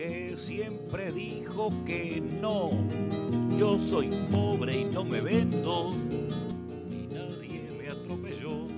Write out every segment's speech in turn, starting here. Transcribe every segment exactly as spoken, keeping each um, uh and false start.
que siempre dijo que no. Yo soy pobre y no me vendo, ni nadie me atropelló.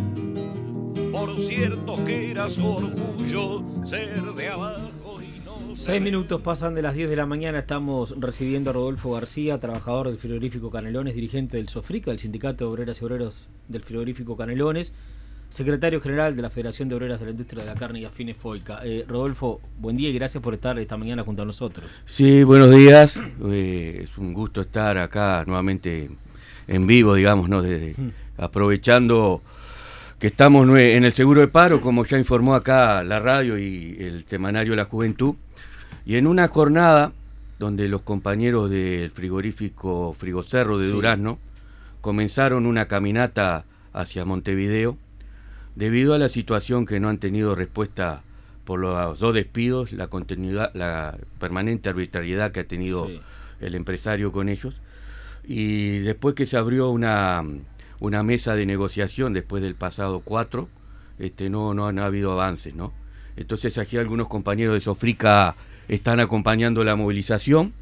Por cierto que era su orgullo ser de abajo y no... Seis minutos pasan de las diez de la mañana. Estamos recibiendo a Rodolfo García, trabajador del frigorífico Canelones, dirigente del SOFRICA, del Sindicato de Obreras y Obreros del frigorífico Canelones, secretario general de la Federación de Obreras de la Industria de la Carne y Afines FOICA. Eh, Rodolfo, buen día y gracias por estar esta mañana junto a nosotros. Sí, buenos días. Eh, es un gusto estar acá nuevamente en vivo, digamos, ¿no? Desde, hmm. aprovechando que estamos en el seguro de paro, como ya informó acá la radio y el semanario La Juventud, y en una jornada donde los compañeros del frigorífico Frigocerro de sí. Durazno comenzaron una caminata hacia Montevideo, debido a la situación que no han tenido respuesta por los dos despidos, la continuidad, la permanente arbitrariedad que ha tenido sí. el empresario con ellos, y después que se abrió una, una mesa de negociación después del pasado cuatro, este, no, no han habido avances, ¿no? Entonces aquí algunos compañeros de SOFRICA están acompañando la movilización.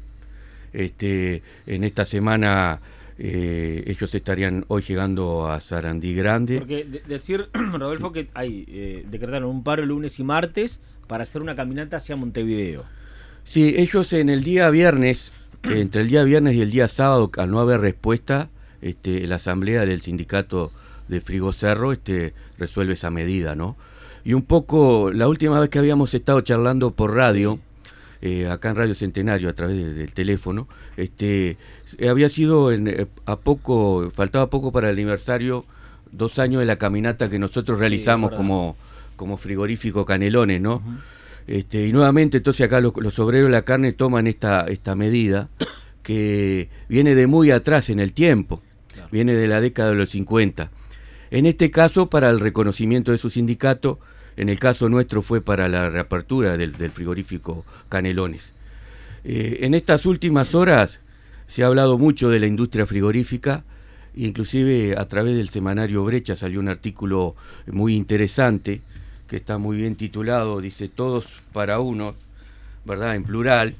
Este, en esta semana Eh, ellos estarían hoy llegando a Sarandí Grande. Porque de- decir, Rodolfo, que hay eh, decretaron un paro lunes y martes para hacer una caminata hacia Montevideo. Sí, ellos en el día viernes, eh, entre el día viernes y el día sábado, al no haber respuesta, este, la asamblea del sindicato de Frigocerro este, resuelve esa medida, ¿no? Y un poco, la última vez que habíamos estado charlando por radio, sí. Eh, acá en Radio Centenario a través de, del teléfono, este eh, había sido en, eh, a poco, faltaba poco para el aniversario, dos años de la caminata que nosotros sí, realizamos como, como frigorífico Canelones, ¿no? Uh-huh. Este, y nuevamente entonces acá los, los obreros de la carne toman esta, esta medida que viene de muy atrás en el tiempo, claro. Viene de la década de los cincuenta. En este caso para el reconocimiento de su sindicato. En el caso nuestro fue para la reapertura del, del frigorífico Canelones. Eh, en estas últimas horas se ha hablado mucho de la industria frigorífica, inclusive a través del semanario Brecha salió un artículo muy interesante, que está muy bien titulado, dice Todos para Uno, ¿verdad? En plural,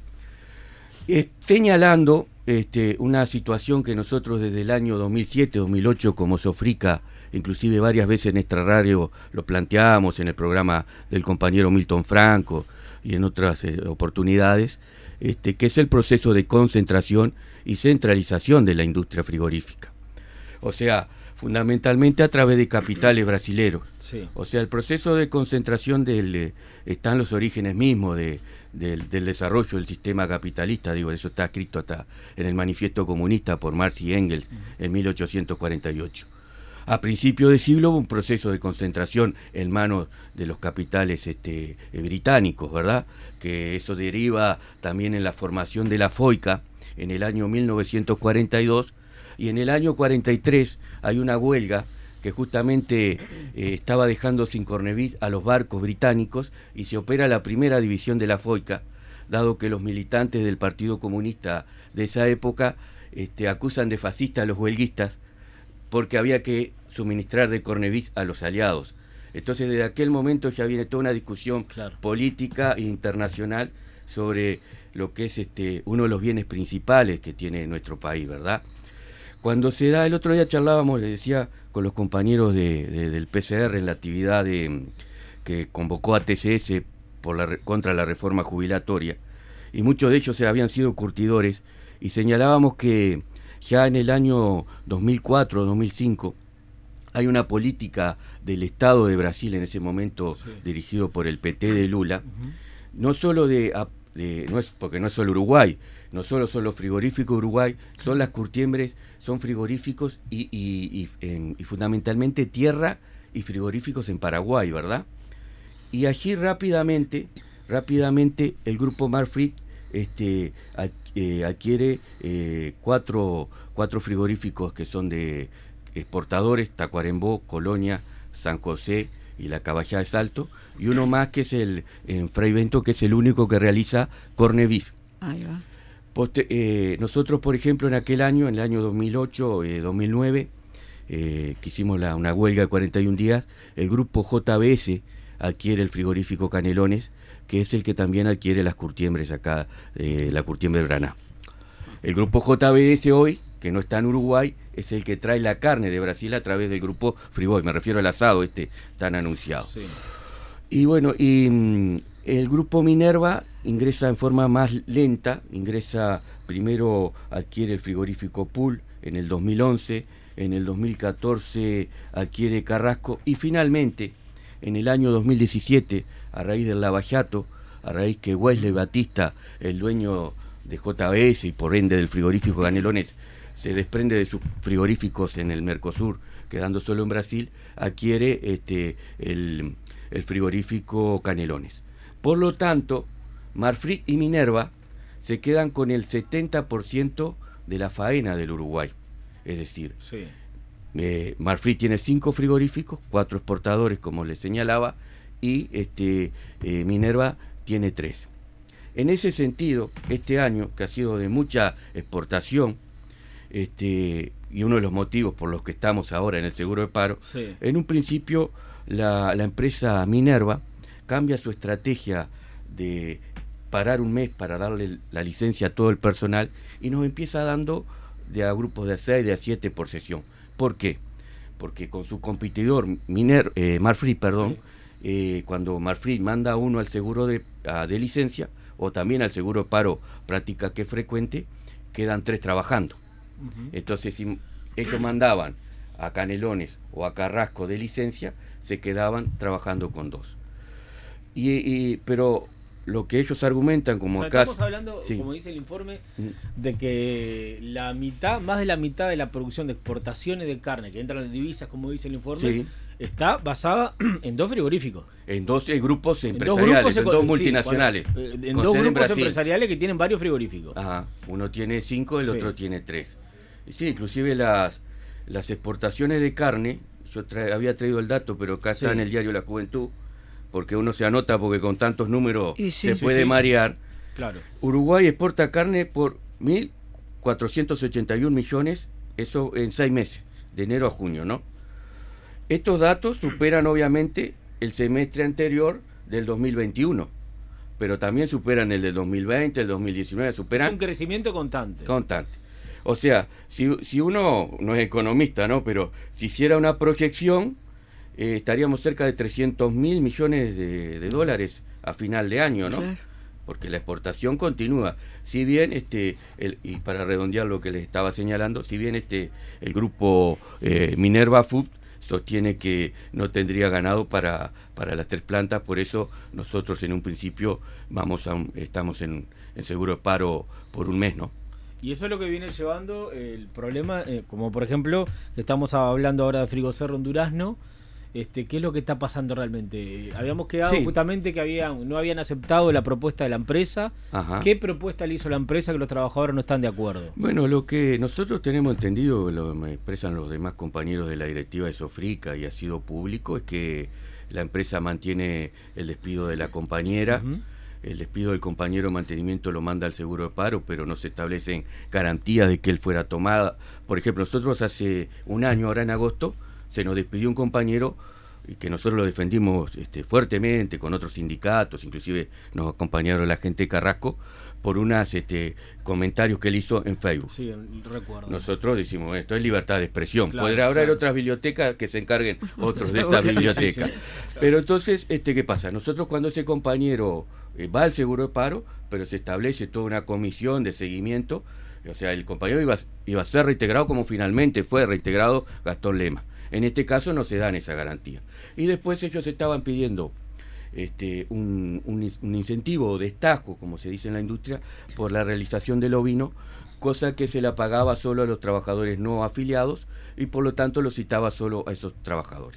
eh, señalando este, una situación que nosotros desde el año dos mil siete, dos mil ocho como SOFRICA, inclusive varias veces en nuestra radio lo planteamos en el programa del compañero Milton Franco y en otras eh, oportunidades, este, que es el proceso de concentración y centralización de la industria frigorífica. O sea, fundamentalmente a través de capitales brasileros. Sí. O sea, el proceso de concentración del, eh, están los orígenes mismos de, del, del desarrollo del sistema capitalista, digo, eso está escrito hasta en el manifiesto comunista por Marx y Engels uh-huh. en mil ochocientos cuarenta y ocho. A principios de siglo hubo un proceso de concentración en manos de los capitales este, eh, británicos, ¿verdad? Que eso deriva también en la formación de la FOICA en el año mil novecientos cuarenta y dos, y en el año cuarenta y tres hay una huelga que justamente eh, estaba dejando sin cornevit a los barcos británicos y se opera la primera división de la FOICA, dado que los militantes del Partido Comunista de esa época este, acusan de fascistas a los huelguistas porque había que suministrar de cornevit a los aliados. Entonces desde aquel momento ya viene toda una discusión claro. política e internacional sobre lo que es este uno de los bienes principales que tiene nuestro país, ¿verdad? Cuando se da, el otro día charlábamos, le decía, con los compañeros de, de, del P C R en la actividad de, que convocó a T C S por la, contra la reforma jubilatoria, y muchos de ellos habían sido curtidores, y señalábamos que ya en el año dos mil cuatro, dos mil cinco, hay una política del Estado de Brasil en ese momento sí. dirigido por el P T de Lula, uh-huh. no solo de, de, no es porque no es solo Uruguay, no solo son los frigoríficos de Uruguay, son las curtiembres, son frigoríficos y, y, y, en, y fundamentalmente tierra y frigoríficos en Paraguay, ¿verdad? Y allí rápidamente, rápidamente el grupo Marfrig este, eh, adquiere eh, cuatro, cuatro frigoríficos que son de exportadores, Tacuarembó, Colonia, San José y la Caballá de Salto, y uno más que es el en Fray Bento, que es el único que realiza corned beef. Ahí va. Poste, eh, nosotros, por ejemplo, en aquel año, en el año dos mil ocho, eh, dos mil nueve, eh, que hicimos la, una huelga de cuarenta y un días, el grupo J B S adquiere el frigorífico Canelones que es el que también adquiere las curtiembres acá, eh, la curtiembre Braná. El grupo J B S hoy, que no está en Uruguay, es el que trae la carne de Brasil a través del grupo Friboi, me refiero al asado este tan anunciado. Sí. Y bueno, y mm, el grupo Minerva ingresa en forma más lenta, ingresa primero, adquiere el frigorífico Pool en el dos mil once, en el dos mil catorce adquiere Carrasco y finalmente en el año dos mil diecisiete, a raíz del Lavallato, a raíz que Wesley Batista, el dueño de J B S y por ende del frigorífico Canelones, se desprende de sus frigoríficos en el Mercosur, quedando solo en Brasil, adquiere este, el, el frigorífico Canelones. Por lo tanto, Marfrig y Minerva se quedan con el setenta por ciento de la faena del Uruguay. Es decir, sí. eh, Marfrig tiene cinco frigoríficos, cuatro exportadores, como les señalaba, y este, eh, Minerva tiene tres. En ese sentido, este año, que ha sido de mucha exportación, este, y uno de los motivos por los que estamos ahora en el seguro de paro, sí. en un principio la, la empresa Minerva cambia su estrategia de parar un mes para darle la licencia a todo el personal y nos empieza dando de a grupos de a seis, de a siete por sesión. ¿Por qué? Porque con su competidor Miner, eh, Marfrig, perdón, sí. eh, cuando Marfrig manda a uno al seguro de, a, de licencia, o también al seguro de paro práctica que frecuente, quedan tres trabajando. Uh-huh. Entonces, si ellos mandaban a Canelones o a Carrasco de licencia, se quedaban trabajando con dos. Y, y pero lo que ellos argumentan, como o sea, acá... Estamos hablando, sí. como dice el informe, de que la mitad, más de la mitad de la producción de exportaciones de carne que entran en divisas, como dice el informe, sí. está basada en dos frigoríficos. En dos eh, grupos empresariales, en dos, grupos, en dos sí, multinacionales. Bueno, en dos grupos empresariales que tienen varios frigoríficos. Ajá, uno tiene cinco, el sí. otro tiene tres. Y sí, inclusive las, las exportaciones de carne, yo tra había traído el dato, pero acá sí. está en el diario La Juventud, porque uno se anota porque con tantos números sí, se sí, puede sí. marear. Claro. Uruguay exporta carne por mil cuatrocientos ochenta y un millones, eso en seis meses, de enero a junio, ¿no? Estos datos superan obviamente el semestre anterior del dos mil veintiuno, pero también superan el del dos mil veinte, el dos mil diecinueve, superan... Es un crecimiento constante. Constante. O sea, si, si uno no es economista, ¿no? Pero si hiciera una proyección, eh, estaríamos cerca de trescientos mil millones de, de dólares a final de año, ¿no? Claro. Porque la exportación continúa. Si bien, este el, y para redondear lo que les estaba señalando, si bien este el grupo eh, Minerva Food sostiene que no tendría ganado para, para las tres plantas, por eso nosotros en un principio vamos a un, estamos en, en seguro de paro por un mes, ¿no? Y eso es lo que viene llevando el problema, eh, como por ejemplo, que estamos hablando ahora de Frigocerro en Durazno, este, ¿qué es lo que está pasando realmente? Eh, habíamos quedado sí. justamente que habían, no habían aceptado la propuesta de la empresa. Ajá. ¿Qué propuesta le hizo la empresa que los trabajadores no están de acuerdo? Bueno, lo que nosotros tenemos entendido, lo me expresan los demás compañeros de la directiva de Sofrica y ha sido público, es que la empresa mantiene el despido de la compañera. Uh-huh. El despido del compañero de mantenimiento lo manda al seguro de paro, pero no se establecen garantías de que él fuera tomada. Por ejemplo, nosotros hace un año, ahora en agosto, se nos despidió un compañero y que nosotros lo defendimos este, fuertemente con otros sindicatos, inclusive nos acompañaron la gente de Carrasco, por unos este, comentarios que él hizo en Facebook. Sí, recuerdo. Nosotros decimos, esto es libertad de expresión. Claro, Podrá haber claro. otras bibliotecas que se encarguen otros de esas bibliotecas. Sí, sí, claro. Pero entonces, este, ¿qué pasa? Nosotros cuando ese compañero eh, va al seguro de paro, pero se establece toda una comisión de seguimiento, o sea, el compañero iba, iba a ser reintegrado como finalmente fue reintegrado Gastón Lema. En este caso no se dan esa garantía. Y después ellos estaban pidiendo este, un, un, un incentivo o destajo, como se dice en la industria, por la realización del ovino, cosa que se la pagaba solo a los trabajadores no afiliados y por lo tanto lo citaba solo a esos trabajadores.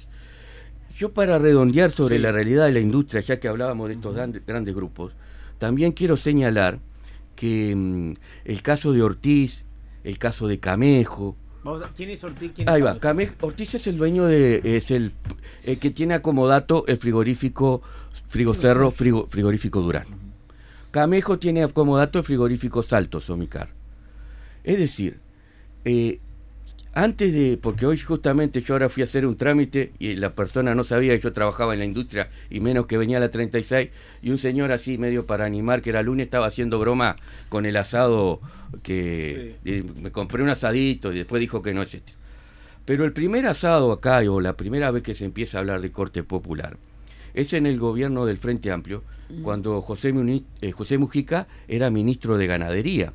Yo para redondear sobre sí. la realidad de la industria, ya que hablábamos de estos uh-huh. grandes, grandes grupos, también quiero señalar que mmm, el caso de Ortiz, el caso de Camejo. Vamos a, ¿Quién es Ortiz? ¿Quién Ahí es va, Camejo, Ortiz es el dueño de, es el, el que tiene acomodato el frigorífico Frigocerro, frigo, frigorífico Durán. Uh-huh. Camejo tiene acomodato el frigorífico Salto, Somicar. Es decir, eh, antes de, porque hoy justamente yo ahora fui a hacer un trámite y la persona no sabía que yo trabajaba en la industria y menos que venía a la treinta y seis, y un señor así medio para animar, que era lunes, estaba haciendo broma con el asado, que sí. Me compré un asadito y después dijo que no, etcétera. Pero el primer asado acá, o la primera vez que se empieza a hablar de corte popular, es en el gobierno del Frente Amplio, mm. cuando José, Muni, eh, José Mujica era ministro de Ganadería.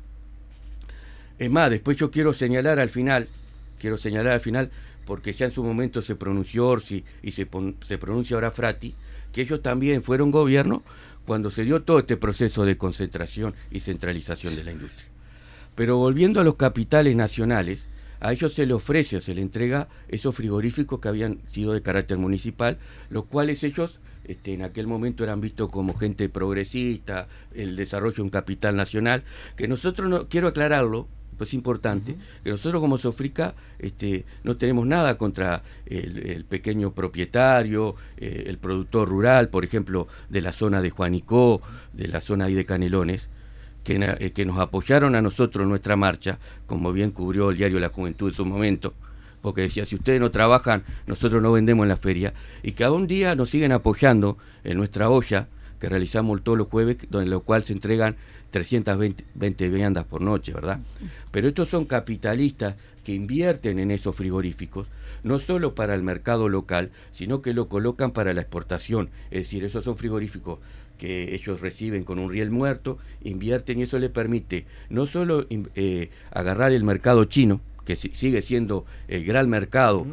Es más, después yo quiero señalar al final, quiero señalar al final, porque ya en su momento se pronunció Orsi y se, se pronuncia ahora Frati, que ellos también fueron gobierno cuando se dio todo este proceso de concentración y centralización de la industria. Pero volviendo a los capitales nacionales, a ellos se le ofrece o se le entrega esos frigoríficos que habían sido de carácter municipal, los cuales ellos este, en aquel momento eran vistos como gente progresista, el desarrollo de un capital nacional, que nosotros, no, quiero aclararlo, pues importante, uh-huh. que nosotros como Sofrica este, no tenemos nada contra el, el pequeño propietario, eh, el productor rural, por ejemplo, de la zona de Juanicó, de la zona ahí de Canelones, que, eh, que nos apoyaron a nosotros en nuestra marcha, como bien cubrió el diario La Juventud en su momento, porque decía, si ustedes no trabajan, nosotros no vendemos en la feria, y que a un día nos siguen apoyando en nuestra olla, que realizamos todos los jueves, en lo cual se entregan trescientas veinte viandas por noche, ¿verdad? Pero estos son capitalistas que invierten en esos frigoríficos, no solo para el mercado local, sino que lo colocan para la exportación, es decir, esos son frigoríficos que ellos reciben con un riel muerto, invierten y eso les permite no solo eh, agarrar el mercado chino, que sigue siendo el gran mercado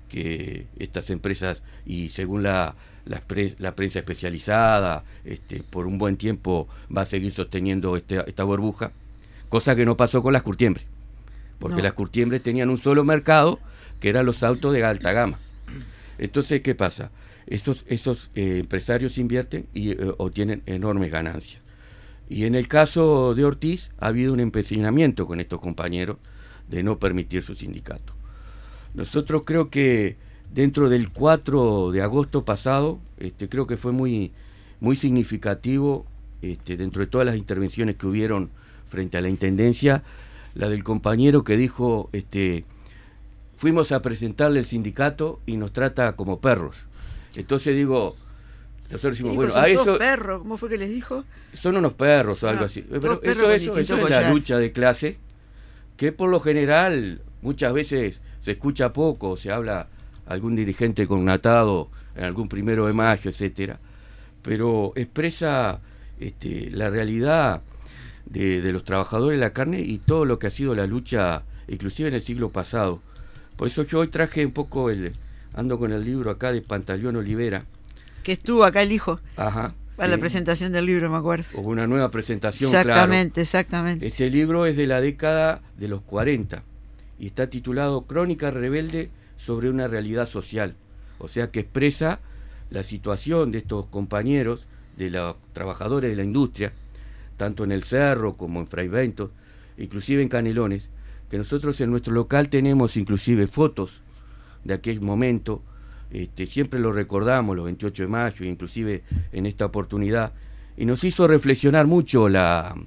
que estas empresas, y según la, la, pre, la prensa especializada, este, por un buen tiempo va a seguir sosteniendo este, esta burbuja, cosa que no pasó con las curtiembres, porque no. Las curtiembres tenían un solo mercado, que eran los autos de alta gama. Entonces, ¿qué pasa? Esos, esos eh, empresarios invierten y eh, obtienen enormes ganancias. Y en el caso de Ortiz ha habido un empecinamiento con estos compañeros de no permitir su sindicato. Nosotros creo que dentro del cuatro de agosto pasado, este, creo que fue muy, muy significativo, este, dentro de todas las intervenciones que hubieron frente a la Intendencia, la del compañero que dijo, este, fuimos a presentarle el sindicato y nos trata como perros. Entonces digo, nosotros decimos, bueno, a eso... perros, ¿cómo fue que les dijo? Son unos perros o algo así. Pero eso, eso, eso es la lucha de clase, que por lo general muchas veces se escucha poco, se habla algún dirigente connotado en algún primero de mayo, etcétera, pero expresa este, la realidad de, de los trabajadores de la carne y todo lo que ha sido la lucha, inclusive en el siglo pasado. Por eso yo hoy traje un poco el, ando con el libro acá de Pantaleón Olivera. Que estuvo acá el hijo. Ajá. Para sí. La presentación del libro, me acuerdo. Hubo una nueva presentación, exactamente, claro. Exactamente, Este libro es de la década de los cuarenta y está titulado Crónica rebelde sobre una realidad social. O sea que expresa la situación de estos compañeros, de los trabajadores de la industria, tanto en el Cerro como en Fray Bentos, inclusive en Canelones, que nosotros en nuestro local tenemos inclusive fotos de aquel momento. Este, siempre lo recordamos, los veintiocho de mayo, inclusive en esta oportunidad, y nos hizo reflexionar mucho la,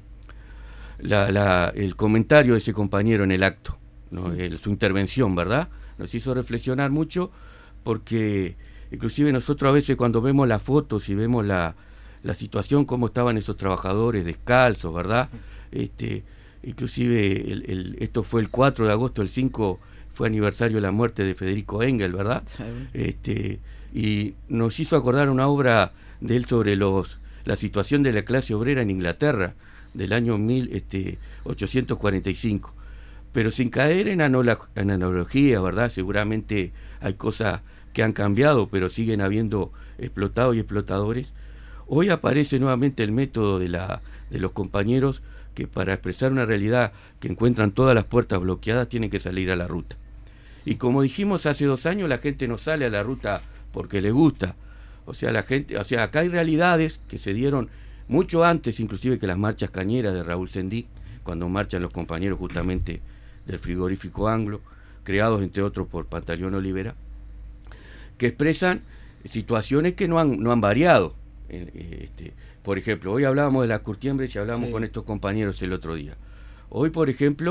la, la, el comentario de ese compañero en el acto, ¿no? el, su intervención, ¿verdad? Nos hizo reflexionar mucho porque inclusive nosotros a veces cuando vemos las fotos y vemos la, la situación, cómo estaban esos trabajadores descalzos, ¿verdad? Este, inclusive el, el, esto fue el cuatro de agosto, el cinco fue aniversario de la muerte de Federico Engel, ¿verdad? Sí. Este, y nos hizo acordar una obra de él sobre los la situación de la clase obrera en Inglaterra del año mil ochocientos cuarenta y cinco, pero sin caer en, anola, en analogía, ¿verdad? Seguramente hay cosas que han cambiado, pero siguen habiendo explotados y explotadores. Hoy aparece nuevamente el método de, la, de los compañeros que para expresar una realidad que encuentran todas las puertas bloqueadas tienen que salir a la ruta. Y como dijimos hace dos años, la gente no sale a la ruta porque le gusta. O sea, la gente, o sea, acá hay realidades que se dieron mucho antes, inclusive que las marchas cañeras de Raúl Sendí, cuando marchan los compañeros justamente del frigorífico Anglo, creados entre otros por Pantaleón Olivera, que expresan situaciones que no han, no han variado. Este, por ejemplo, hoy hablábamos de las curtiembres y hablamos sí. con estos compañeros el otro día. Hoy, por ejemplo,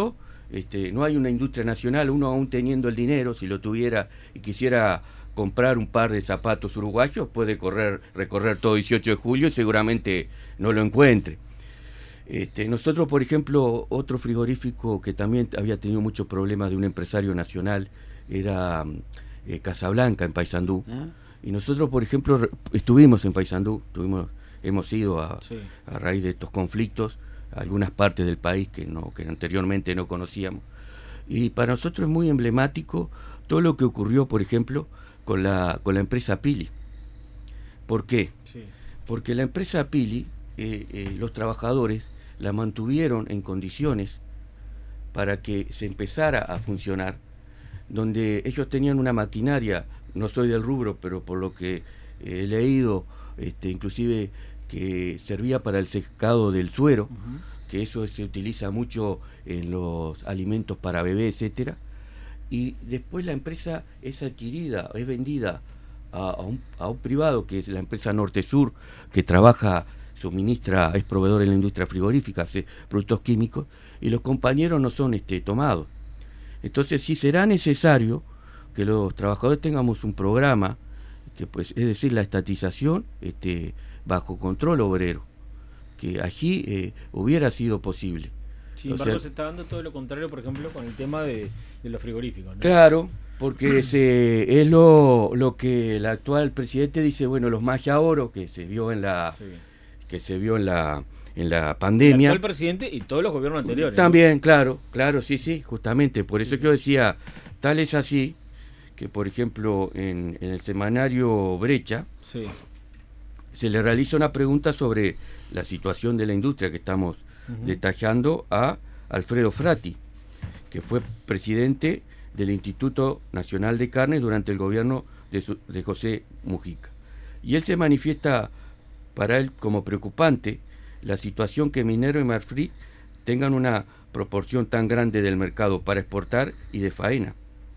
este, no hay una industria nacional, uno aún teniendo el dinero, si lo tuviera y quisiera comprar un par de zapatos uruguayos, puede correr, recorrer todo dieciocho de julio y seguramente no lo encuentre. Este, nosotros, por ejemplo, otro frigorífico que también había tenido muchos problemas de un empresario nacional era eh, Casablanca, en Paysandú. ¿Ah? Y nosotros, por ejemplo, re- estuvimos en Paysandú, tuvimos, hemos ido a, sí. a raíz de estos conflictos a algunas partes del país que, no, que anteriormente no conocíamos. Y para nosotros es muy emblemático todo lo que ocurrió, por ejemplo, con la, con la empresa Pili. ¿Por qué? Sí. Porque la empresa Pili, eh, eh, los trabajadores la mantuvieron en condiciones para que se empezara a funcionar, donde ellos tenían una maquinaria, no soy del rubro, pero por lo que eh, he leído, este, inclusive que servía para el secado del suero, uh-huh. que eso se utiliza mucho en los alimentos para bebés, etcétera, y después la empresa es adquirida, es vendida a, a, un, a un privado, que es la empresa Norte Sur, que trabaja, suministra, es proveedor en la industria frigorífica, hace productos químicos, y los compañeros no son este, tomados. Entonces sí será necesario que los trabajadores tengamos un programa, que pues es decir, la estatización este, bajo control obrero, que allí eh, hubiera sido posible. Sin embargo, o sea, se está dando todo lo contrario, por ejemplo, con el tema de, de los frigoríficos, ¿no? Claro, porque se, es lo, lo que el actual presidente dice, bueno, los magia oro que se vio en la sí. que se vio en la en la pandemia. El actual presidente y todos los gobiernos anteriores. También, ¿no? claro, claro, sí, sí, justamente. Por eso sí, que yo decía, tal es así, que por ejemplo en, en el semanario Brecha, sí. se le realiza una pregunta sobre la situación de la industria que estamos uh-huh. detallando a Alfredo Frati, que fue presidente del Instituto Nacional de Carnes durante el gobierno de, su, de José Mujica. Y él se manifiesta para él como preocupante la situación que Minero y Marfrig tengan una proporción tan grande del mercado para exportar y de faena.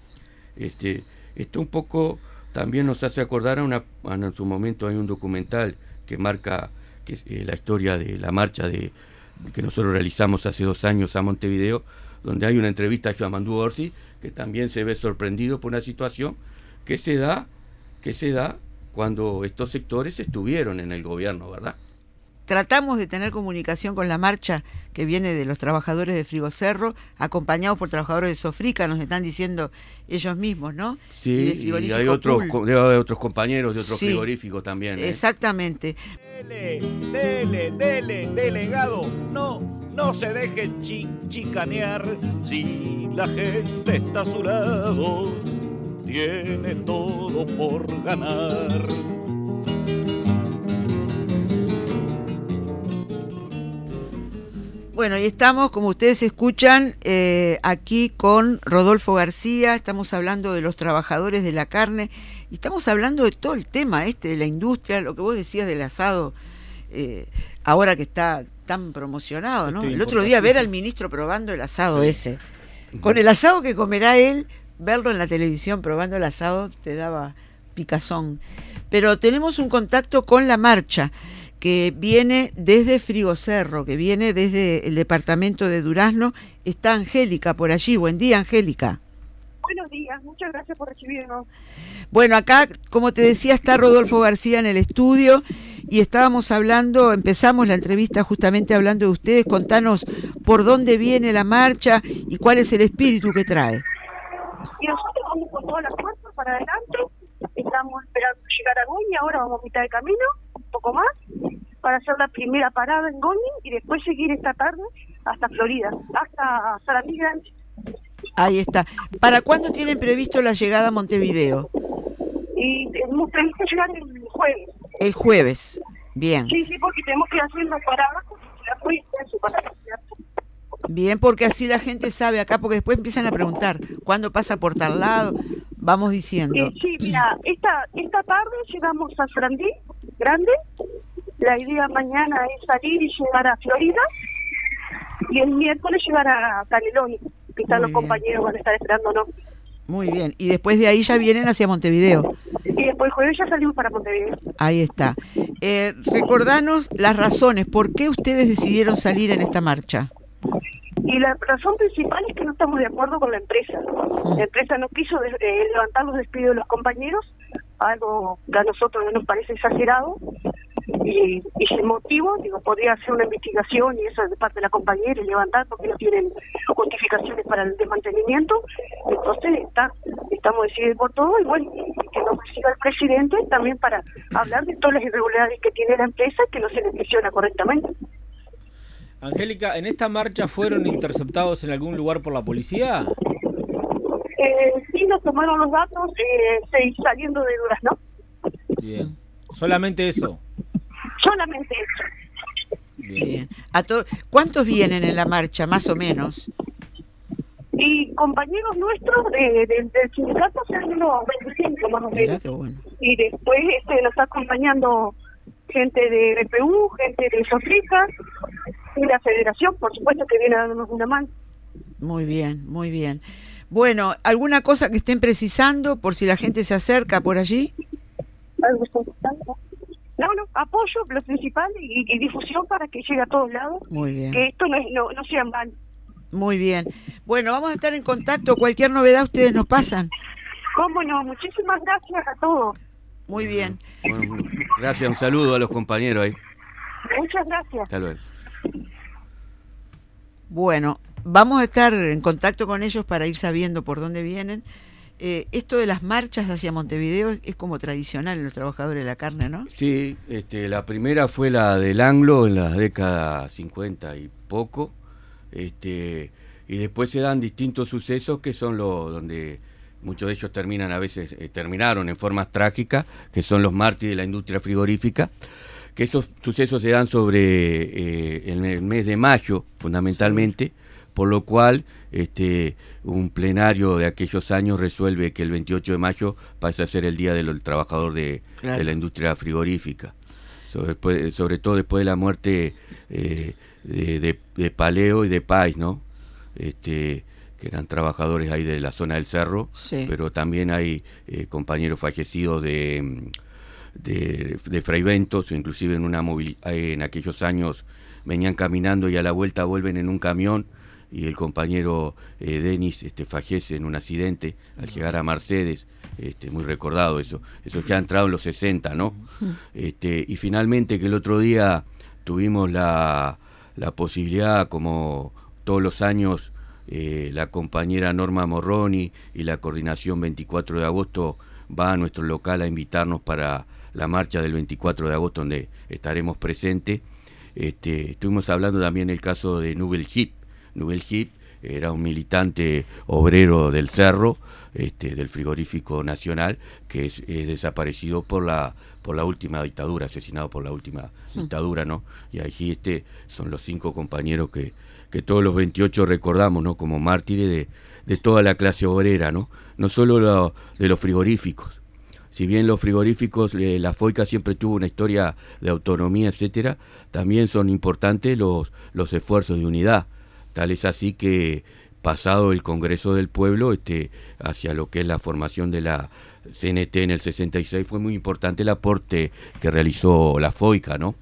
Este, esto un poco también nos hace acordar a una, en su momento hay un documental que marca que es, eh, la historia de la marcha de, de que nosotros realizamos hace dos años a Montevideo, donde hay una entrevista a Yamandú Orsi, que también se ve sorprendido por una situación que se da, que se da cuando estos sectores estuvieron en el gobierno, ¿verdad? Tratamos de tener comunicación con la marcha que viene de los trabajadores de Frigocerro, acompañados por trabajadores de Sofrica, nos están diciendo ellos mismos, ¿no? Sí, y, y hay otros, debe haber otros compañeros de otros sí, frigoríficos también. ¿eh? Exactamente. Dele, dele, dele, delegado, no, no se dejen chi- chicanear, si la gente está a su lado, tiene todo por ganar. Bueno, y estamos, como ustedes escuchan, eh, aquí con Rodolfo García, estamos hablando de los trabajadores de la carne, y estamos hablando de todo el tema este de la industria, lo que vos decías del asado, eh, ahora que está tan promocionado, ¿no? El otro día ver al ministro probando el asado sí. ese, con el asado que comerá él, verlo en la televisión probando el asado te daba picazón. Pero tenemos un contacto con la marcha, que viene desde Frigocerro, que viene desde el departamento de Durazno. Está Angélica por allí. Buen día, Angélica. Buenos días, muchas gracias por recibirnos. Bueno, acá, como te decía, está Rodolfo García en el estudio y estábamos hablando, empezamos la entrevista justamente hablando de ustedes. Contanos por dónde viene la marcha y cuál es el espíritu que trae. Y nosotros vamos con todas las fuerzas para adelante. Estamos esperando llegar a Goñi, ahora vamos a mitad de camino, un poco más, para hacer la primera parada en Goñi y después seguir esta tarde hasta Florida, hasta Saramí Grande. Ahí está. ¿Para cuándo tienen previsto la llegada a Montevideo? Y tenemos previsto llegar el jueves. El jueves, bien. Sí, sí, porque tenemos que ir haciendo paradas la fuiste en su parada. Bien, porque así la gente sabe acá, porque después empiezan a preguntar cuándo pasa por tal lado, vamos diciendo. Sí, sí, mira, esta esta tarde llegamos a Sarandí Grande, la idea mañana es salir y llegar a Florida, y el miércoles llegar a Canelones, que están los compañeros, van a estar esperándonos. Muy bien, y después de ahí ya vienen hacia Montevideo. Y después el jueves ya salimos para Montevideo. Ahí está. Eh, recordanos las razones, ¿por qué ustedes decidieron salir en esta marcha? Y la razón principal es que no estamos de acuerdo con la empresa. La empresa no quiso de, eh, levantar los despidos de los compañeros, algo que a nosotros nos parece exagerado, y, y ese motivo, digo, podría hacer una investigación y eso de parte de la compañera y levantar porque no tienen justificaciones para el desmantenimiento. Entonces está, estamos decididos por todo, y bueno, que nos reciba el presidente también para hablar de todas las irregularidades que tiene la empresa y que no se le gestiona correctamente. Angélica, ¿en esta marcha fueron interceptados en algún lugar por la policía? Eh, sí, nos tomaron los datos eh, seis, saliendo de Durazno. Bien. ¿Solamente eso? Solamente eso. Bien. Bien. A to- ¿Cuántos vienen en la marcha, más o menos? Y compañeros nuestros de, de, del sindicato son unos veinticinco más o Mirá menos. qué bueno. Y después este nos está acompañando gente de B P U, gente de Sofrica y la federación, por supuesto, que viene a darnos una mano. Muy bien, muy bien. Bueno, ¿alguna cosa que estén precisando por si la gente se acerca por allí? ¿Algo están buscando? No, no, apoyo, lo principal, y, y difusión para que llegue a todos lados, Muy bien. que esto no, es, no, no sea en vano. Muy bien. Bueno, vamos a estar en contacto. Cualquier novedad ustedes nos pasan. Cómo no, muchísimas gracias a todos. Muy bien. Bueno, gracias, un saludo a los compañeros ahí. Muchas gracias. Hasta luego. Bueno, vamos a estar en contacto con ellos para ir sabiendo por dónde vienen. Eh, esto de las marchas hacia Montevideo es, es como tradicional en los trabajadores de la carne, ¿no? Sí, este, la primera fue la del Anglo en las décadas cincuenta y poco, este, y después se dan distintos sucesos que son los donde muchos de ellos terminan a veces, eh, terminaron en formas trágicas, que son los mártires de la industria frigorífica, que esos sucesos se dan sobre eh, en el mes de mayo, fundamentalmente, sí. Por lo cual este, un plenario de aquellos años resuelve que el veintiocho de mayo pase a ser el Día del Trabajador de, claro. de la industria frigorífica, sobre, sobre todo después de la muerte eh, de, de, de Paleo y de Pais, ¿no? Este, que eran trabajadores ahí de la zona del Cerro, sí. Pero también hay eh, compañeros fallecidos de, de, de Fraiventos, inclusive en, una movil- en aquellos años venían caminando y a la vuelta vuelven en un camión, y el compañero eh, Denis este, fallece en un accidente al llegar a Mercedes, este, muy recordado eso, eso ya ha entrado en los sesenta, ¿no? Este, y finalmente que el otro día tuvimos la, la posibilidad, como todos los años, eh, la compañera Norma Morroni y la coordinación veinticuatro de agosto va a nuestro local a invitarnos para la marcha del veinticuatro de agosto, donde estaremos presentes. Este, estuvimos hablando también del caso de Nubel Hip. Nubel Hip era un militante obrero del Cerro, este, del frigorífico nacional, que es, es desaparecido por la por la última dictadura, asesinado por la última dictadura, ¿no? Y allí este son los cinco compañeros que, que todos los veintiocho recordamos, ¿no? Como mártires de, de toda la clase obrera, ¿no? No solo lo, de los frigoríficos. Si bien los frigoríficos, eh, la FOICA siempre tuvo una historia de autonomía, etcétera, también son importantes los, los esfuerzos de unidad. Tal es así que, pasado el Congreso del Pueblo, este, hacia lo que es la formación de la C N T en el sesenta y seis, fue muy importante el aporte que realizó la FOICA, ¿no?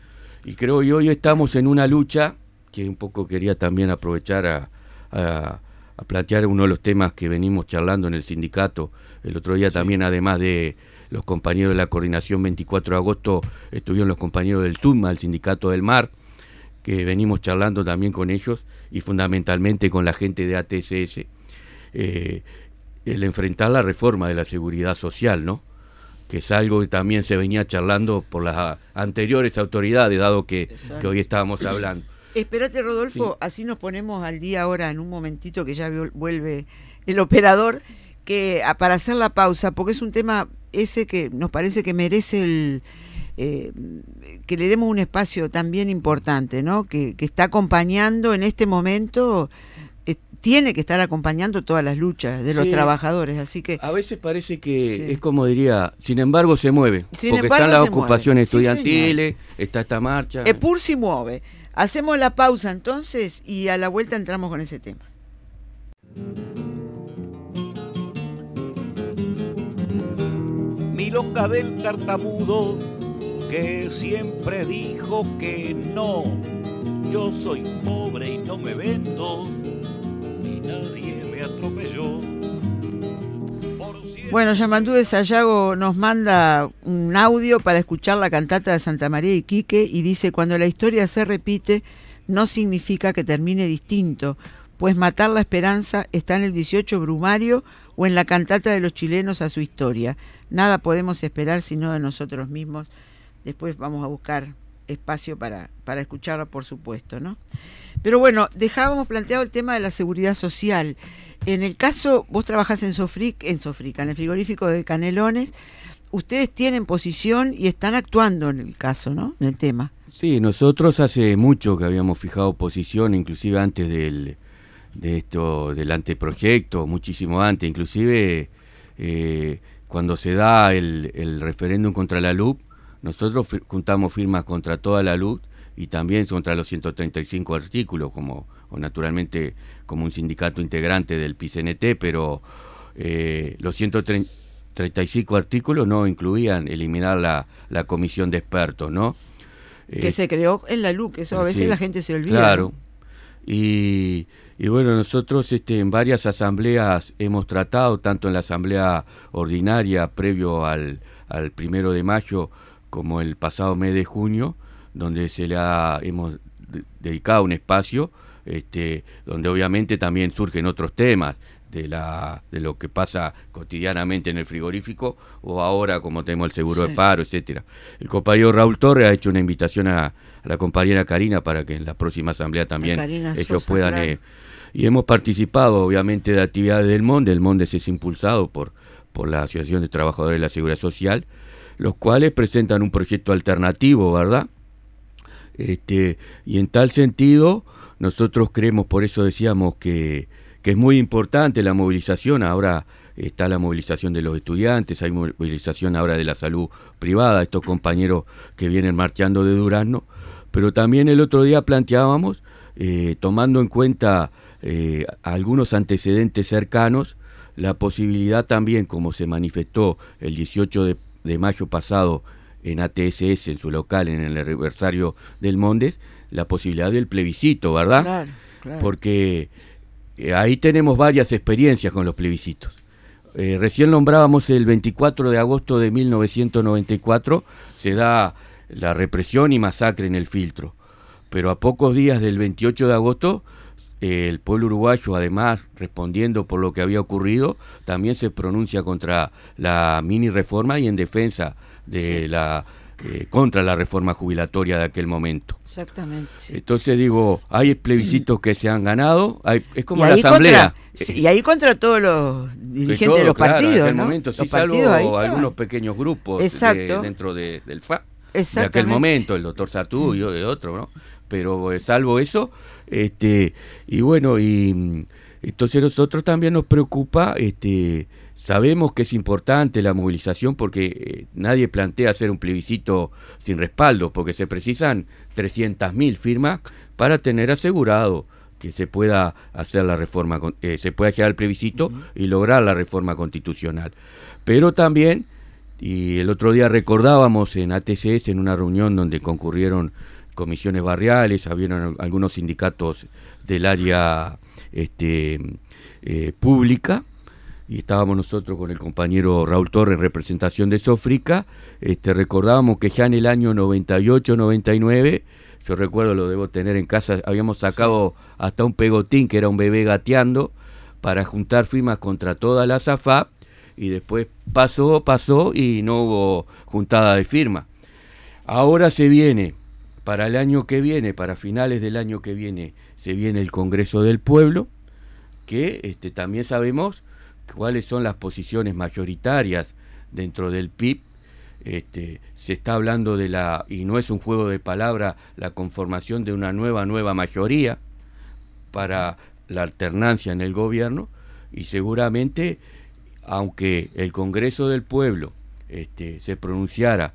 Y creo que hoy estamos en una lucha que un poco quería también aprovechar a, a, a plantear uno de los temas que venimos charlando en el sindicato. El otro día sí. También, además de los compañeros de la coordinación veinticuatro de agosto, estuvieron los compañeros del SUDMA, el sindicato del mar, que venimos charlando también con ellos y fundamentalmente con la gente de A T S S, eh, el enfrentar la reforma de la seguridad social, ¿no? Que es algo que también se venía charlando por las anteriores autoridades, dado que, que hoy estábamos hablando. Espérate, Rodolfo, Sí. Así nos ponemos al día ahora en un momentito que ya vuelve el operador, que para hacer la pausa, porque es un tema ese que nos parece que merece el... Eh, que le demos un espacio también importante, ¿no? Que, que está acompañando en este momento, eh, tiene que estar acompañando todas las luchas de los Sí. trabajadores, así que... A veces parece que Sí. es como diría, sin embargo se mueve, Sin porque embargo, están las se mueve. ocupaciones Sí, estudiantiles, está esta marcha. Epur si mueve. Hacemos la pausa entonces y a la vuelta entramos con ese tema. Milonga del tartamudo que siempre dijo que no. Yo soy pobre y no me vendo, ni nadie me atropelló. Bueno, Yamandú de Sayago nos manda un audio para escuchar la cantata de Santa María y Quique y dice: cuando la historia se repite no significa que termine distinto, pues matar la esperanza está en el dieciocho Brumario o en la cantata de los chilenos a su historia. Nada podemos esperar sino de nosotros mismos. Después vamos a buscar espacio para, para escucharla, por supuesto, ¿no? Pero bueno, dejábamos planteado el tema de la seguridad social. En el caso, vos trabajás en Sofric, en Sofrica, en el frigorífico de Canelones, ustedes tienen posición y están actuando en el caso, ¿no? En el tema. Sí, nosotros hace mucho que habíamos fijado posición, inclusive antes del de esto del anteproyecto, muchísimo antes, inclusive eh, cuando se da el, el referéndum contra la L U P, nosotros fi- juntamos firmas contra toda la L U P y también contra los ciento treinta y cinco artículos, como o naturalmente como un sindicato integrante del P I C N T, pero eh, los ciento treinta y cinco artículos no incluían eliminar la, la comisión de expertos, ¿no? Que eh, se creó en la L U C, eso a veces sí, la gente se olvida. Claro. Y, y bueno, nosotros este, en varias asambleas hemos tratado, tanto en la asamblea ordinaria previo al, al primero de mayo, como el pasado mes de junio, donde se le ha, hemos de, dedicado un espacio, este, donde obviamente también surgen otros temas de la de lo que pasa cotidianamente en el frigorífico, o ahora como tenemos el seguro sí. de paro, etcétera. El compañero Raúl Torres ha hecho una invitación a, a la compañera Karina para que en la próxima asamblea también ellos Sosa, puedan claro. eh, y hemos participado obviamente de actividades del Mondes. El Mondes es impulsado por por la Asociación de Trabajadores de la Seguridad Social, los cuales presentan un proyecto alternativo, ¿verdad? Este, y en tal sentido nosotros creemos, por eso decíamos que que es muy importante la movilización. Ahora está la movilización de los estudiantes, hay movilización ahora de la salud privada, estos compañeros que vienen marchando de Durazno, pero también el otro día planteábamos, eh, tomando en cuenta eh, algunos antecedentes cercanos, la posibilidad también, como se manifestó el dieciocho de, de mayo pasado en A T S S, en su local, en el aniversario del Mondes, la posibilidad del plebiscito, ¿verdad? Claro, claro. Porque ahí tenemos varias experiencias con los plebiscitos. Eh, recién nombrábamos el veinticuatro de agosto de mil novecientos noventa y cuatro, se da la represión y masacre en el Filtro. Pero a pocos días del veintiocho de agosto, eh, el pueblo uruguayo, además, respondiendo por lo que había ocurrido, también se pronuncia contra la mini reforma y en defensa de sí. la... Eh, contra la reforma jubilatoria de aquel momento. Exactamente. Entonces digo, hay plebiscitos que se han ganado, hay, es como y la asamblea. Contra, sí, y ahí contra todos los dirigentes todo, de los claro, partidos, en aquel ¿no? momento, los sí, partidos salvo algunos pequeños grupos de, dentro de, del F A de aquel momento, el doctor Sartú y de otro, ¿no? Pero eh, salvo eso, este y bueno, y entonces nosotros también nos preocupa, este sabemos que es importante la movilización porque eh, nadie plantea hacer un plebiscito sin respaldo, porque se precisan trescientas mil firmas para tener asegurado que se pueda hacer la reforma, eh, se pueda llegar al plebiscito uh-huh. y lograr la reforma constitucional. Pero también, y el otro día recordábamos en A T C S, en una reunión donde concurrieron comisiones barriales, habían algunos sindicatos del área este, eh, pública, y estábamos nosotros con el compañero Raúl Torres en representación de Sofrica, este, recordábamos que ya en el año noventa y ocho noventa y nueve, yo recuerdo, lo debo tener en casa, habíamos sacado sí. hasta un pegotín que era un bebé gateando para juntar firmas contra toda la S A F A P, y después pasó, pasó y no hubo juntada de firmas. Ahora se viene, para el año que viene, para finales del año que viene, se viene el Congreso del Pueblo, que este, también sabemos cuáles son las posiciones mayoritarias dentro del P I B. Este, se está hablando de la, y no es un juego de palabras, la conformación de una nueva, nueva mayoría para la alternancia en el gobierno, y seguramente, aunque el Congreso del Pueblo este, se pronunciara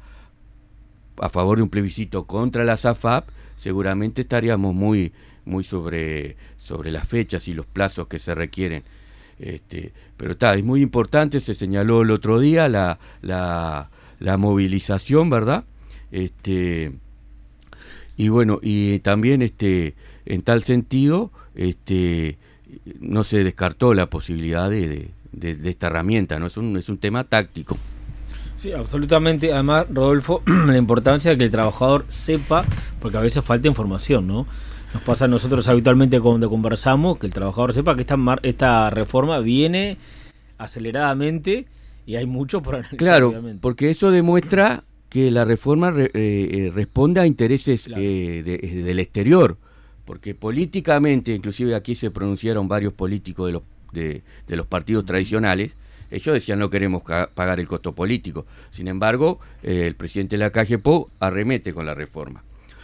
a favor de un plebiscito contra la S A F A P, seguramente estaríamos muy, muy sobre, sobre las fechas y los plazos que se requieren. Este, pero está, es muy importante, se señaló el otro día la, la, la movilización, ¿verdad? Este, y bueno, y también este en tal sentido este no se descartó la posibilidad de, de, de, de esta herramienta, ¿no? Es un, es un tema táctico. Sí, absolutamente. Además, Rodolfo, la importancia de que el trabajador sepa, porque a veces falta información, ¿no? Nos pasa a nosotros habitualmente cuando conversamos, que el trabajador sepa que esta, mar esta reforma viene aceleradamente y hay mucho por analizar. Claro, obviamente. Porque eso demuestra que la reforma re, eh, responde a intereses claro. eh, de, del exterior, porque políticamente, inclusive aquí se pronunciaron varios políticos de los, de, de los partidos tradicionales. Ellos decían no queremos pagar el costo político. Sin embargo, eh, el presidente de la Cajepo arremete con la reforma.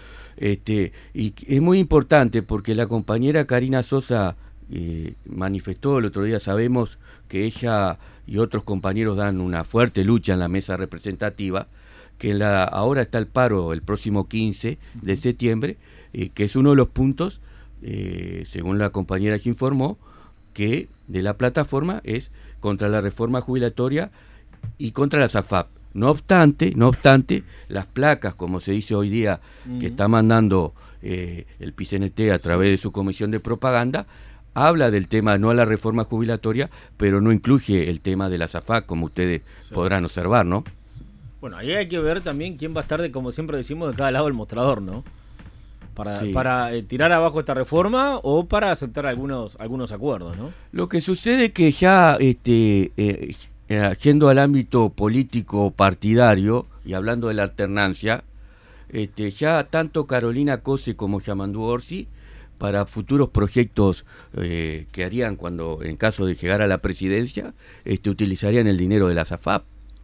Este, y es muy importante porque la compañera Karina Sosa eh, manifestó el otro día, sabemos que ella y otros compañeros dan una fuerte lucha en la mesa representativa, que la, ahora está el paro el próximo quince de septiembre, eh, que es uno de los puntos, eh, según la compañera que informó, que de la plataforma es contra la reforma jubilatoria y contra la SAFAP. No obstante, no obstante, las placas, como se dice hoy día, uh-huh. que está mandando eh, el P C N T a través sí. de su comisión de propaganda, habla del tema no a la reforma jubilatoria, pero no incluye el tema de la SAFAP, como ustedes sí. podrán observar, ¿no? Bueno, ahí hay que ver también quién va a estar, de, como siempre decimos, de cada lado del mostrador, ¿no? Para, sí. para eh, tirar abajo esta reforma o para aceptar algunos algunos acuerdos, ¿no? Lo que sucede es que ya, este, eh, eh, yendo al ámbito político partidario y hablando de la alternancia, este, ya tanto Carolina Cose como Yamandú Orsi, para futuros proyectos eh, que harían cuando, en caso de llegar a la presidencia, este, utilizarían el dinero de la SAFAP.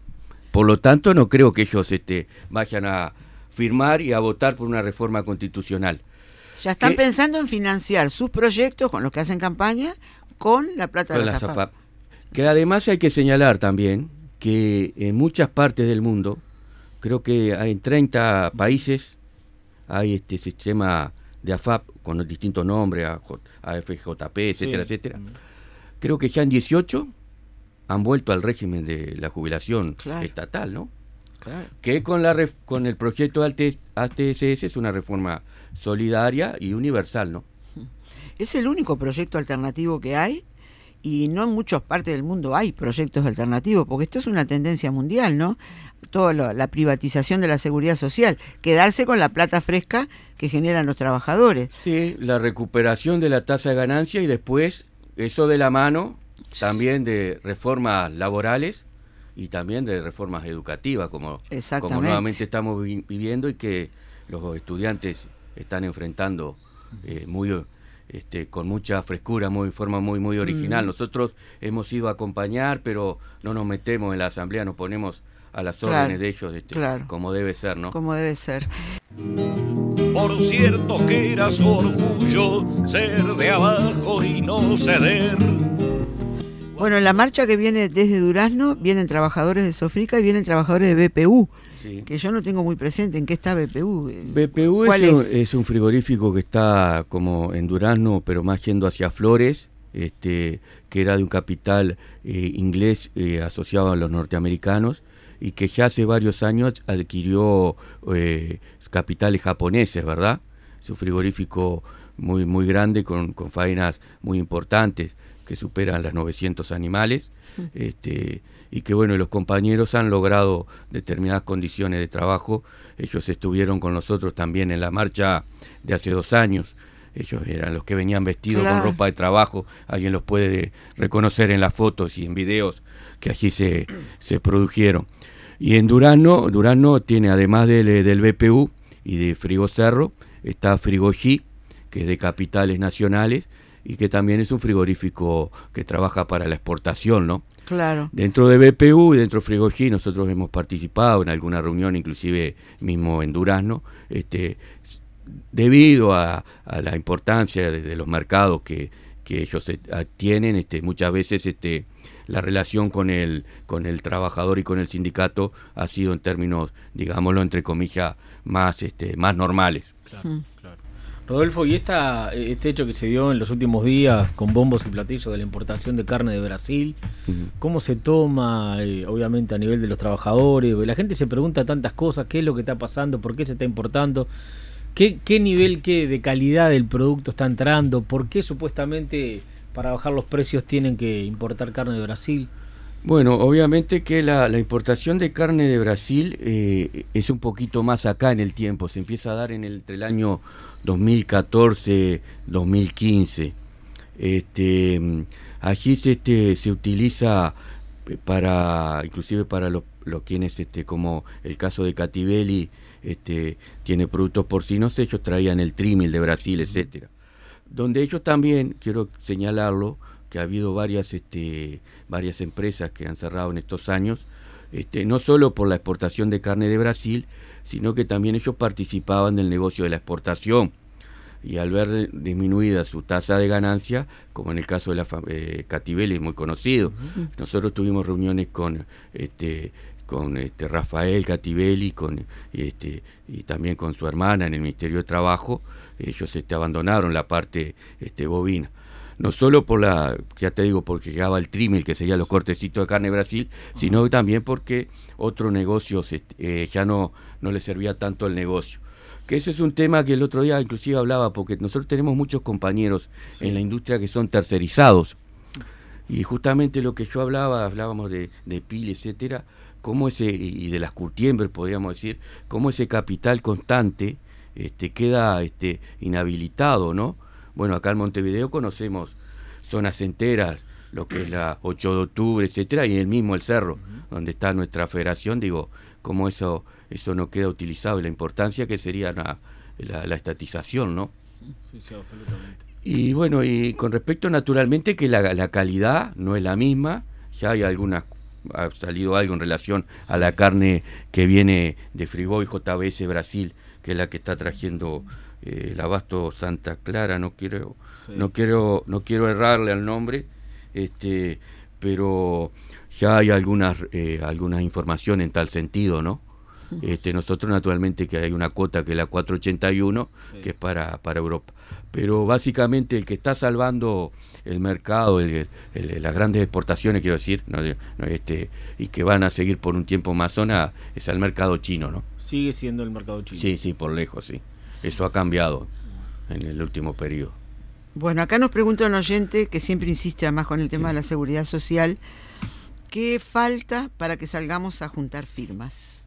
Por lo tanto, no creo que ellos este, vayan a firmar y a votar por una reforma constitucional. Ya están que, pensando en financiar sus proyectos con los que hacen campaña con la plata de la, la SAFAP. Que además hay que señalar también que en muchas partes del mundo, creo que en treinta países hay este sistema de A F A P con los distintos nombres, A F J P, etcétera, sí. etcétera. Creo que ya en dieciocho han vuelto al régimen de la jubilación claro. estatal, ¿no? Claro. Que con la ref, con el proyecto de A T S S es una reforma solidaria y universal, ¿no? Es el único proyecto alternativo que hay y no en muchas partes del mundo hay proyectos alternativos, porque esto es una tendencia mundial, ¿no? Toda la, la privatización de la seguridad social, quedarse con la plata fresca que generan los trabajadores. Sí, la recuperación de la tasa de ganancia y después eso de la mano también de reformas laborales y también de reformas educativas, como, como nuevamente estamos vi viviendo y que los estudiantes están enfrentando eh, muy este, con mucha frescura, muy forma muy muy original. Mm. Nosotros hemos ido a acompañar, pero no nos metemos en la asamblea, nos ponemos a las claro, órdenes de ellos, este, claro. como debe ser, ¿no? Como debe ser. Por cierto que era su orgullo ser de abajo y no ceder. Bueno, en la marcha que viene desde Durazno vienen trabajadores de Sofrica y vienen trabajadores de B P U, sí. que yo no tengo muy presente en qué está B P U. B P U es, es? Un, es un frigorífico que está como en Durazno, pero más yendo hacia Flores, este, que era de un capital eh, inglés eh, asociado a los norteamericanos y que ya hace varios años adquirió eh, capitales japoneses, ¿verdad? Es un frigorífico muy, muy grande con, con faenas muy importantes, que superan las novecientos animales, este, y que bueno, los compañeros han logrado determinadas condiciones de trabajo. Ellos estuvieron con nosotros también en la marcha de hace dos años. Ellos eran los que venían vestidos claro. con ropa de trabajo. Alguien los puede reconocer en las fotos y en videos que allí se, se produjeron. Y en Durazno, Durazno tiene, además del, del B P U y de Frigocerro, está Frigojí, que es de capitales nacionales, y que también es un frigorífico que trabaja para la exportación, ¿no? Claro. Dentro de B P U y dentro de Frigojí nosotros hemos participado en alguna reunión, inclusive mismo en Durazno, este, debido a, a la importancia de, de los mercados que, que ellos eh, tienen, este, muchas veces este, la relación con el, con el trabajador y con el sindicato ha sido en términos, digámoslo, entre comillas, más, este, más normales. Claro, mm. claro. Rodolfo, y esta, este hecho que se dio en los últimos días con bombos y platillos de la importación de carne de Brasil, uh-huh. ¿cómo se toma, eh, obviamente, a nivel de los trabajadores? La gente se pregunta tantas cosas, ¿qué es lo que está pasando? ¿Por qué se está importando? ¿Qué, qué nivel qué de calidad del producto está entrando? ¿Por qué supuestamente para bajar los precios tienen que importar carne de Brasil? Bueno, obviamente que la, la importación de carne de Brasil eh, es un poquito más acá en el tiempo, se empieza a dar en el, entre el año dos mil catorce dos mil quince. Este, allí se, este, se utiliza para, inclusive para los, los quienes, este, como el caso de Cativelli, este, tiene productos porcinos, ellos traían el trímil de Brasil, etcétera. Donde ellos también, quiero señalarlo, que ha habido varias este, varias empresas que han cerrado en estos años, este, no solo por la exportación de carne de Brasil, sino que también ellos participaban del negocio de la exportación. Y al ver disminuida su tasa de ganancia, como en el caso de la eh, Cativelli, muy conocido, uh-huh. Nosotros tuvimos reuniones con este con este Rafael Cativelli con este y también con su hermana en el Ministerio de Trabajo. Ellos este, abandonaron la parte este, bovina. No solo por la, ya te digo, porque llegaba el trímil, que serían los cortecitos de carne de Brasil, uh-huh. Sino también porque otros negocios eh, ya no, no les servía tanto el negocio. Que ese es un tema que el otro día inclusive hablaba, porque nosotros tenemos muchos compañeros sí. en la industria que son tercerizados. Y justamente lo que yo hablaba, hablábamos de, de Pil, etcétera, cómo ese, y de las curtiembres, podríamos decir, cómo ese capital constante este, queda este, inhabilitado, ¿no? Bueno, acá en Montevideo conocemos zonas enteras, lo que es la ocho de octubre, etcétera, y el mismo el Cerro, uh-huh. donde está nuestra federación, digo, cómo eso eso no queda utilizado, y la importancia que sería la, la, la estatización, ¿no? Sí, sí, absolutamente. Y bueno, y con respecto naturalmente que la, la calidad no es la misma, ya hay algunas, ha salido algo en relación sí. a la carne que viene de Friboi J B S Brasil, que es la que está trayendo eh, el abasto Santa Clara, no quiero, sí. no quiero, no quiero errarle al nombre, este, pero ya hay algunas, eh, algunas informaciones en tal sentido, ¿no? Este, nosotros naturalmente que hay una cuota que es la cuatro ochenta y uno, sí. que es para, para Europa, pero básicamente el que está salvando el mercado, el, el, las grandes exportaciones, quiero decir, ¿no? este, y que van a seguir por un tiempo más zona, es el mercado chino, ¿no? Sigue siendo el mercado chino. Sí, sí, por lejos, sí. Eso ha cambiado en el último periodo. Bueno, acá nos pregunta un oyente que siempre insiste además con el tema sí. de la seguridad social, ¿qué falta para que salgamos a juntar firmas?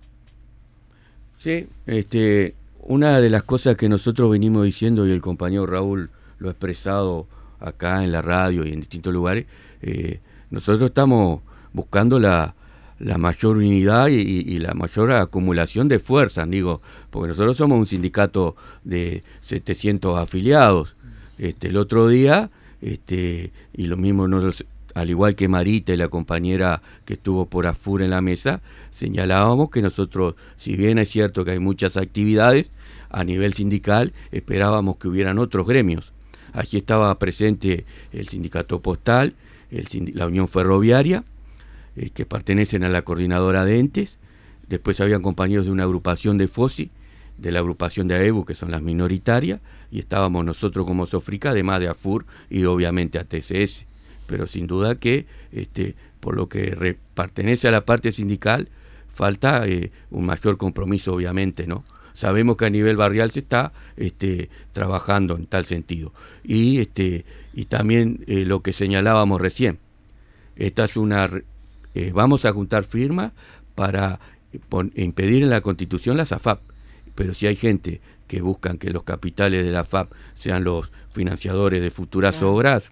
Sí, este, una de las cosas que nosotros venimos diciendo, y el compañero Raúl lo ha expresado acá en la radio y en distintos lugares, eh, nosotros estamos buscando la, la mayor unidad y, y la mayor acumulación de fuerzas, digo, porque nosotros somos un sindicato de setecientos afiliados. Este, el otro día, este, y lo mismo nosotros, al igual que Marita y la compañera que estuvo por AFUR en la mesa, señalábamos que nosotros, si bien es cierto que hay muchas actividades, a nivel sindical esperábamos que hubieran otros gremios. Allí estaba presente el sindicato postal, el sind- la Unión Ferroviaria, eh, que pertenecen a la coordinadora de entes, después habían compañeros de una agrupación de FOSI, de la agrupación de AEBU, que son las minoritarias, y estábamos nosotros como Sofrica, además de AFUR y obviamente a T C S. Pero sin duda que, este, por lo que re- pertenece a la parte sindical, falta eh, un mayor compromiso, obviamente, ¿no? Sabemos que a nivel barrial se está este, trabajando en tal sentido. Y, este, y también eh, lo que señalábamos recién, esta es una, eh, vamos a juntar firmas para pon, impedir en la Constitución las A F A P, pero si hay gente que buscan que los capitales de la A F A P sean los financiadores de futuras claro. obras.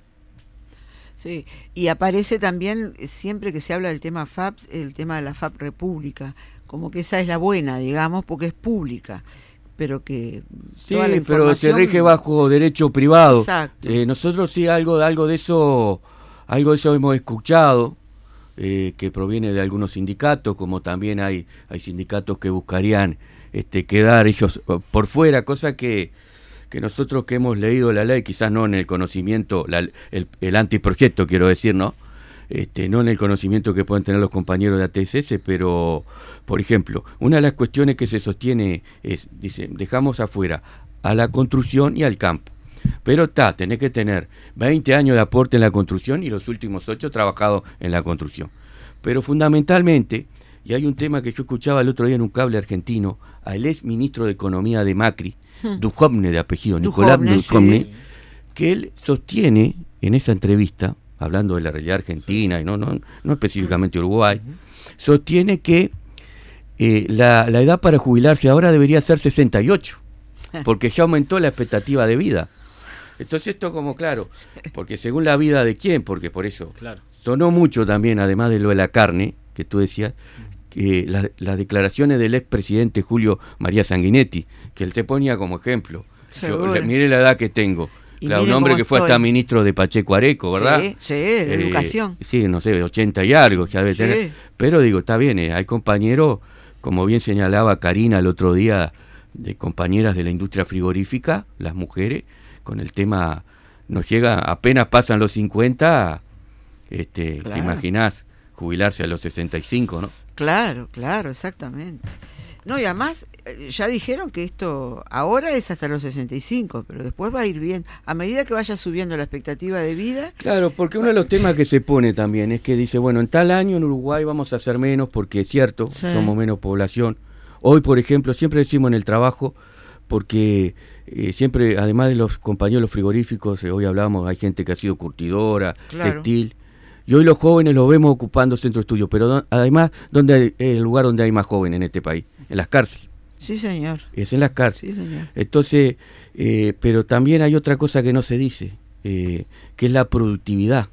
Sí, y aparece también, siempre que se habla del tema F A P, el tema de la F A P República, como que esa es la buena, digamos, porque es pública, pero que sí, toda la información... pero se rige bajo derecho privado. Exacto. Eh, nosotros sí algo, algo de eso, algo de eso hemos escuchado, eh, que proviene de algunos sindicatos, como también hay, hay sindicatos que buscarían este, quedar ellos por fuera, cosa que que nosotros que hemos leído la ley, quizás no en el conocimiento, la, el, el anteproyecto quiero decir, ¿no? Este, no en el conocimiento que pueden tener los compañeros de A T S S, pero, por ejemplo, una de las cuestiones que se sostiene es, dice, dejamos afuera a la construcción y al campo. Pero está, tenés que tener veinte años de aporte en la construcción y los últimos ocho trabajados en la construcción. Pero fundamentalmente, Y hay un tema que yo escuchaba el otro día en un cable argentino, al ex ministro de Economía de Macri, hmm. Duhovne de apellido, Nicolás Duhovne, sí. que él sostiene en esa entrevista, hablando de la realidad argentina, sí. y no, no, no específicamente Uruguay, uh-huh. sostiene que eh, la, la edad para jubilarse ahora debería ser sesenta y ocho, porque ya aumentó la expectativa de vida. Entonces esto como claro, porque según la vida de quién, porque por eso claro. sonó mucho también, además de lo de la carne, que tú decías, que las, las declaraciones del expresidente Julio María Sanguinetti, que él te ponía como ejemplo. Yo, la, mire la edad que tengo. Claro, un hombre que fue estoy. hasta ministro de Pacheco Areco, ¿verdad? Sí, sí, de eh, educación. Sí, no sé, ochenta y algo, ya debe sí. tener. Pero digo, está bien, eh, hay compañeros, como bien señalaba Karina el otro día, de compañeras de la industria frigorífica, las mujeres, con el tema, nos llega, apenas pasan los cincuenta, este, claro. te imaginás jubilarse a los sesenta y cinco, ¿no? Claro, claro, exactamente. No, y además, ya dijeron que esto ahora es hasta los sesenta y cinco, pero después va a ir bien. A medida que vaya subiendo la expectativa de vida... Claro, porque uno de los temas que se pone también es que dice, bueno, en tal año en Uruguay vamos a hacer menos, porque es cierto, sí. somos menos población. Hoy, por ejemplo, siempre decimos en el trabajo, porque eh, siempre, además de los compañeros frigoríficos, eh, hoy hablamos, hay gente que ha sido curtidora, claro. textil, y hoy los jóvenes los vemos ocupando centros de estudio, pero do, además, ¿dónde hay, el lugar donde hay más jóvenes en este país? En las cárceles. Sí, señor. Es en las cárceles. Sí, señor. Entonces, eh, pero también hay otra cosa que no se dice, eh, que es la productividad.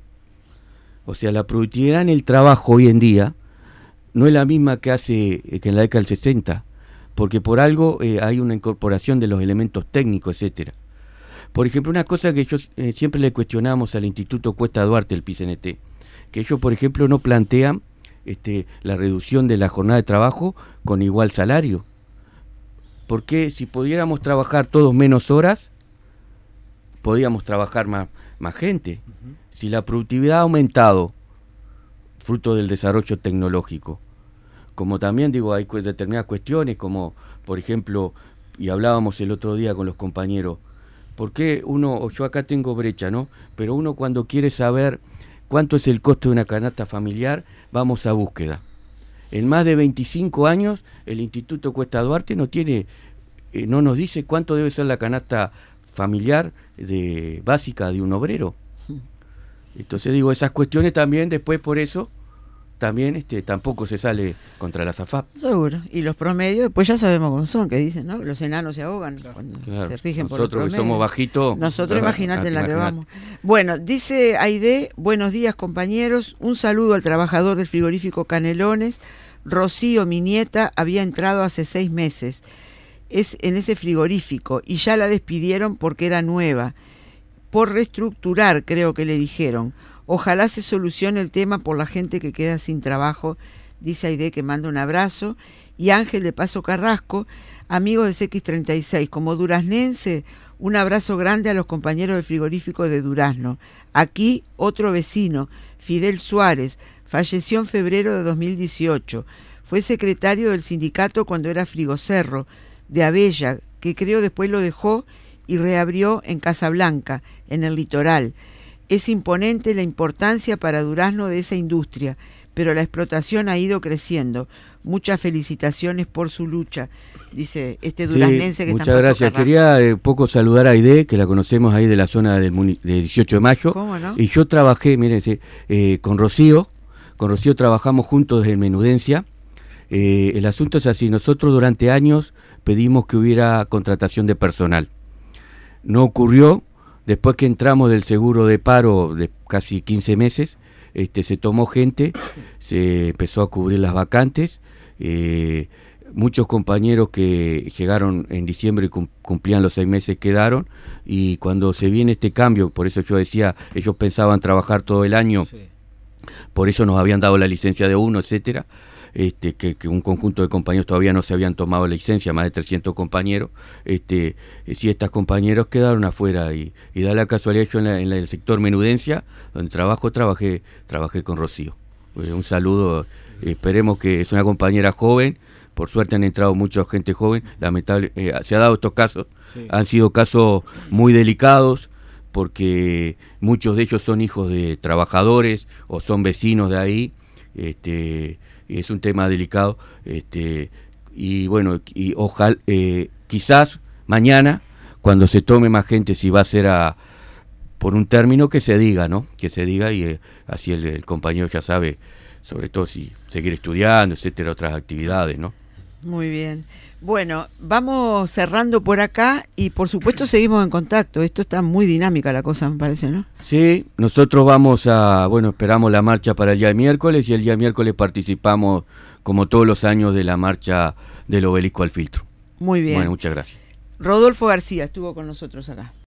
O sea, la productividad en el trabajo hoy en día no es la misma que hace eh, que en la década del sesenta, porque por algo eh, hay una incorporación de los elementos técnicos, etcétera. Por ejemplo, una cosa que yo eh, siempre le cuestionamos al Instituto Cuesta Duarte, el P I C N T, que ellos, por ejemplo, no plantean este, la reducción de la jornada de trabajo con igual salario. Porque si pudiéramos trabajar todos menos horas, podíamos trabajar más, más gente. Uh-huh. Si la productividad ha aumentado, fruto del desarrollo tecnológico, como también digo, hay determinadas cuestiones, como por ejemplo, y hablábamos el otro día con los compañeros, ¿por qué uno, yo acá tengo brecha, ¿no? Pero uno cuando quiere saber cuánto es el costo de una canasta familiar, vamos a búsqueda. En más de veinticinco años, el Instituto Cuesta Duarte no tiene, eh, no nos dice cuánto debe ser la canasta familiar de básica de un obrero. Entonces digo, esas cuestiones también después por eso también este tampoco se sale contra la SAFAP. Seguro. Y los promedios, pues ya sabemos cómo son, que dicen, ¿no? Los enanos se ahogan claro. cuando claro. se rigen por el promedio. Nosotros que somos bajitos. Nosotros imagínate en la que vamos. Bueno, dice Aide, buenos días compañeros, un saludo al trabajador del frigorífico Canelones. Rocío, mi nieta, había entrado hace seis meses. Es en ese frigorífico y ya la despidieron porque era nueva. Por reestructurar, creo que le dijeron. Ojalá se solucione el tema por la gente que queda sin trabajo, dice Aide, que manda un abrazo. Y Ángel de Paso Carrasco, amigos de C X treinta y seis, como duraznense, un abrazo grande a los compañeros del frigorífico de Durazno. Aquí otro vecino, Fidel Suárez, falleció en febrero de dos mil dieciocho. Fue secretario del sindicato cuando era Frigocerro, de Abella, que creo después lo dejó y reabrió en Casablanca, en el litoral. Es imponente la importancia para Durazno de esa industria, pero la explotación ha ido creciendo. Muchas felicitaciones por su lucha, dice este duraznense sí, que está en Paso Muchas gracias. Carrasco. Quería eh, poco saludar a Aide, que la conocemos ahí de la zona del muni- de dieciocho de mayo. ¿Cómo no? Y yo trabajé, miren, eh, con Rocío, con Rocío trabajamos juntos desde Menudencia. Eh, el asunto es así, nosotros durante años pedimos que hubiera contratación de personal. No ocurrió. Después que entramos del seguro de paro de casi quince meses, este, se tomó gente, se empezó a cubrir las vacantes. Eh, muchos compañeros que llegaron en diciembre y cum- cumplían los seis meses quedaron. Y cuando se viene este cambio, por eso yo decía, ellos pensaban trabajar todo el año, sí. por eso nos habían dado la licencia de uno, etcétera. Este, que, que un conjunto de compañeros todavía no se habían tomado la licencia, más de trescientos compañeros, este, si estos compañeros quedaron afuera y, y da la casualidad yo en, la, en la, el sector Menudencia, donde trabajo, trabajé, trabajé con Rocío. Eh, un saludo, eh, esperemos que es una compañera joven, por suerte han entrado mucha gente joven, lamentable, eh, se ha dado estos casos, sí. han sido casos muy delicados, porque muchos de ellos son hijos de trabajadores o son vecinos de ahí, este es un tema delicado, este, y bueno, y ojalá, eh, quizás mañana, cuando se tome más gente, si va a ser a por un término, que se diga, ¿no? Que se diga y eh, así el, el compañero ya sabe, sobre todo si seguir estudiando, etcétera, otras actividades, ¿no? Muy bien. Bueno, vamos cerrando por acá y por supuesto seguimos en contacto. Esto está muy dinámica la cosa, me parece, ¿no? Sí, nosotros vamos a, bueno, esperamos la marcha para el día de miércoles y el día miércoles participamos, como todos los años, de la marcha del Obelisco al Filtro. Muy bien. Bueno, muchas gracias. Rodolfo García estuvo con nosotros acá.